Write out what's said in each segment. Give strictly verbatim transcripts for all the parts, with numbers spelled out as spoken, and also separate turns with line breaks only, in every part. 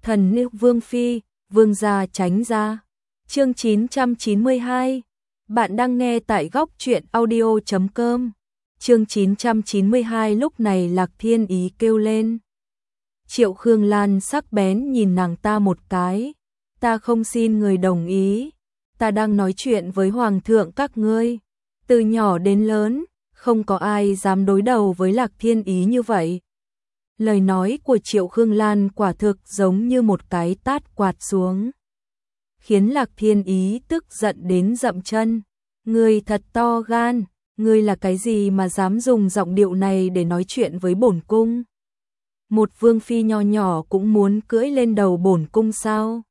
Thần nữ Vương Phi, Vương gia tránh ra. Chương chín trăm chín mươi hai. Bạn đang nghe tại góc truyện audio chấm com. Chương chín trăm chín mươi hai. Lúc này Lạc Thiên Ý kêu lên. Triệu Khương Lan sắc bén nhìn nàng ta một cái. Ta không xin người đồng ý. Ta đang nói chuyện với hoàng thượng các ngươi. Từ nhỏ đến lớn, không có ai dám đối đầu với Lạc Thiên Ý như vậy. Lời nói của Triệu Khương Lan quả thực giống như một cái tát quạt xuống, khiến Lạc Thiên Ý tức giận đến dậm chân. Ngươi thật to gan, ngươi là cái gì mà dám dùng giọng điệu này để nói chuyện với bổn cung? Một vương phi nho nhỏ cũng muốn cưỡi lên đầu bổn cung sao?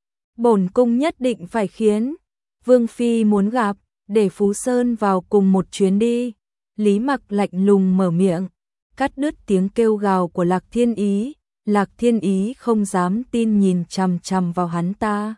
Bổn cung nhất định phải khiến vương phi muốn gặp, để Phú Sơn vào cùng một chuyến đi. Lý Mặc lạnh lùng mở miệng, cắt đứt tiếng kêu gào của Lạc Thiên Ý. Lạc Thiên Ý không dám tin nhìn chằm chằm vào hắn ta.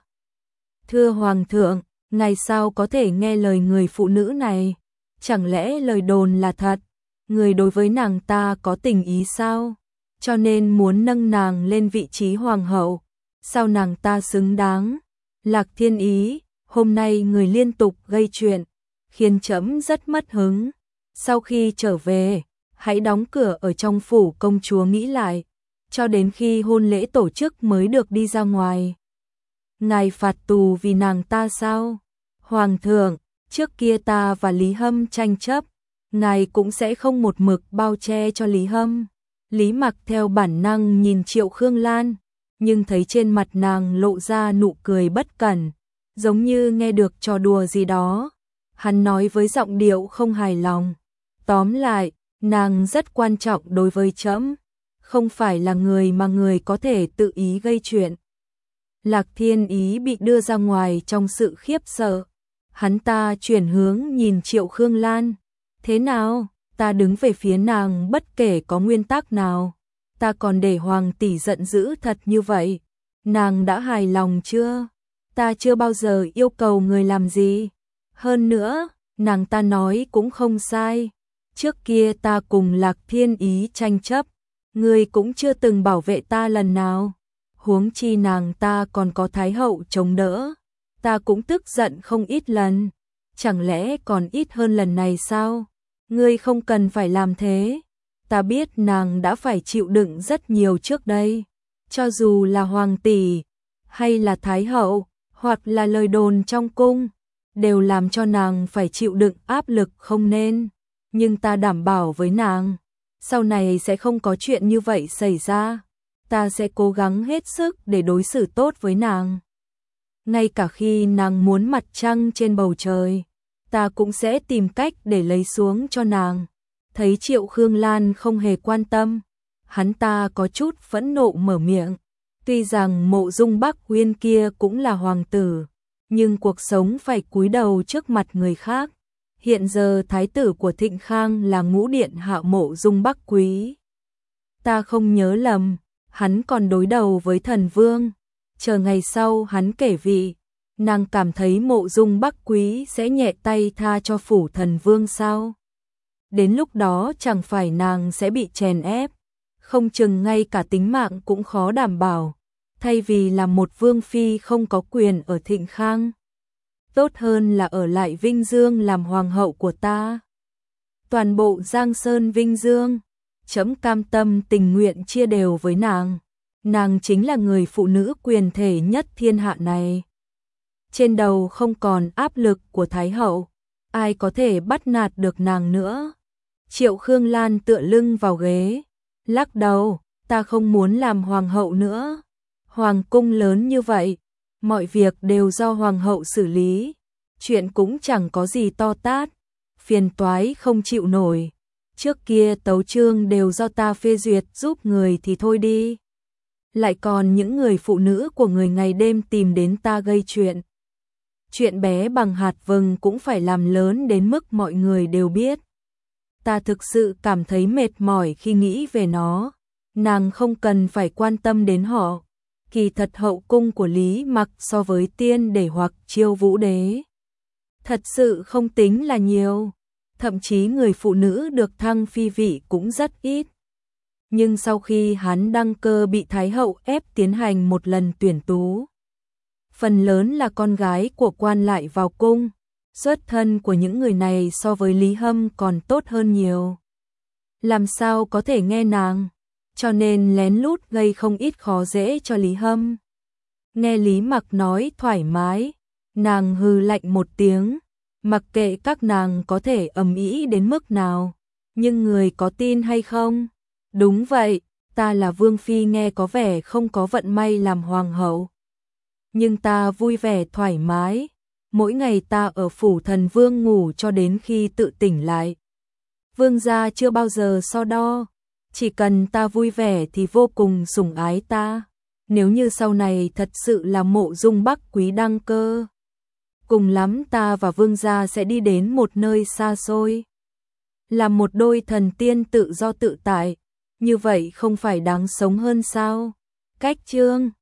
Thưa hoàng thượng, ngài sao có thể nghe lời người phụ nữ này? Chẳng lẽ lời đồn là thật? Người đối với nàng ta có tình ý sao? Cho nên muốn nâng nàng lên vị trí hoàng hậu. Sao nàng ta xứng đáng? Lạc Thiên Ý, hôm nay người liên tục gây chuyện, khiến trẫm rất mất hứng. Sau khi trở về, hãy đóng cửa ở trong phủ công chúa nghĩ lại, cho đến khi hôn lễ tổ chức mới được đi ra ngoài. Ngài phạt tù vì nàng ta sao? Hoàng thượng, trước kia ta và Lý Hâm tranh chấp, ngài cũng sẽ không một mực bao che cho Lý Hâm. Lý Mặc theo bản năng nhìn Triệu Khương Lan, nhưng thấy trên mặt nàng lộ ra nụ cười bất cẩn, giống như nghe được trò đùa gì đó. Hắn nói với giọng điệu không hài lòng. Tóm lại, nàng rất quan trọng đối với trẫm, không phải là người mà người có thể tự ý gây chuyện. Lạc Thiên Ý bị đưa ra ngoài trong sự khiếp sợ. Hắn ta chuyển hướng nhìn Triệu Khương Lan. Thế nào, ta đứng về phía nàng bất kể có nguyên tắc nào. Ta còn để hoàng tỷ giận dữ thật như vậy. Nàng đã hài lòng chưa? Ta chưa bao giờ yêu cầu người làm gì. Hơn nữa, nàng ta nói cũng không sai. Trước kia ta cùng Lạc Thiên Ý tranh chấp, ngươi cũng chưa từng bảo vệ ta lần nào. Huống chi nàng ta còn có Thái hậu chống đỡ, ta cũng tức giận không ít lần. Chẳng lẽ còn ít hơn lần này sao? Ngươi không cần phải làm thế. Ta biết nàng đã phải chịu đựng rất nhiều trước đây. Cho dù là hoàng tỷ, hay là Thái hậu, hoặc là lời đồn trong cung, đều làm cho nàng phải chịu đựng áp lực không nên. Nhưng ta đảm bảo với nàng, sau này sẽ không có chuyện như vậy xảy ra. Ta sẽ cố gắng hết sức để đối xử tốt với nàng. Ngay cả khi nàng muốn mặt trăng trên bầu trời, ta cũng sẽ tìm cách để lấy xuống cho nàng. Thấy Triệu Khương Lan không hề quan tâm, hắn ta có chút phẫn nộ mở miệng. Tuy rằng Mộ Dung Bắc Uyên kia cũng là hoàng tử, nhưng cuộc sống phải cúi đầu trước mặt người khác. Hiện giờ thái tử của Thịnh Khang là Ngũ điện hạ Mộ Dung Bắc Quý. Ta không nhớ lầm, hắn còn đối đầu với thần vương. Chờ ngày sau hắn kể vị, nàng cảm thấy Mộ Dung Bắc Quý sẽ nhẹ tay tha cho phủ thần vương sao? Đến lúc đó chẳng phải nàng sẽ bị chèn ép, không chừng ngay cả tính mạng cũng khó đảm bảo. Thay vì là một vương phi không có quyền ở Thịnh Khang, tốt hơn là ở lại Vinh Dương làm hoàng hậu của ta. Toàn bộ Giang Sơn Vinh Dương, trẫm cam tâm tình nguyện chia đều với nàng. Nàng chính là người phụ nữ quyền thể nhất thiên hạ này. Trên đầu không còn áp lực của Thái hậu, ai có thể bắt nạt được nàng nữa. Triệu Khương Lan tựa lưng vào ghế, lắc đầu, ta không muốn làm hoàng hậu nữa. Hoàng cung lớn như vậy, mọi việc đều do hoàng hậu xử lý, chuyện cũng chẳng có gì to tát, phiền toái không chịu nổi. Trước kia tấu chương đều do ta phê duyệt giúp người thì thôi đi. Lại còn những người phụ nữ của người ngày đêm tìm đến ta gây chuyện. Chuyện bé bằng hạt vừng cũng phải làm lớn đến mức mọi người đều biết. Ta thực sự cảm thấy mệt mỏi khi nghĩ về nó. Nàng không cần phải quan tâm đến họ. Kỳ thật hậu cung của Lý Mặc so với Tiên Để hoặc Chiêu Vũ Đế, thật sự không tính là nhiều. Thậm chí người phụ nữ được thăng phi vị cũng rất ít. Nhưng sau khi hắn đăng cơ bị Thái hậu ép tiến hành một lần tuyển tú, phần lớn là con gái của quan lại vào cung, xuất thân của những người này so với Lý Hâm còn tốt hơn nhiều. Làm sao có thể nghe nàng, cho nên lén lút gây không ít khó dễ cho Lý Hâm. Nghe Lý Mặc nói thoải mái, nàng hừ lạnh một tiếng, mặc kệ các nàng có thể ầm ĩ đến mức nào, nhưng người có tin hay không? Đúng vậy, ta là Vương Phi nghe có vẻ không có vận may làm hoàng hậu. Nhưng ta vui vẻ thoải mái, mỗi ngày ta ở phủ thần vương ngủ cho đến khi tự tỉnh lại. Vương gia chưa bao giờ so đo, chỉ cần ta vui vẻ thì vô cùng sủng ái ta. Nếu như sau này thật sự là Mộ Dung Bắc Quý đăng cơ, cùng lắm ta và vương gia sẽ đi đến một nơi xa xôi, làm một đôi thần tiên tự do tự tại, như vậy không phải đáng sống hơn sao? Cách chương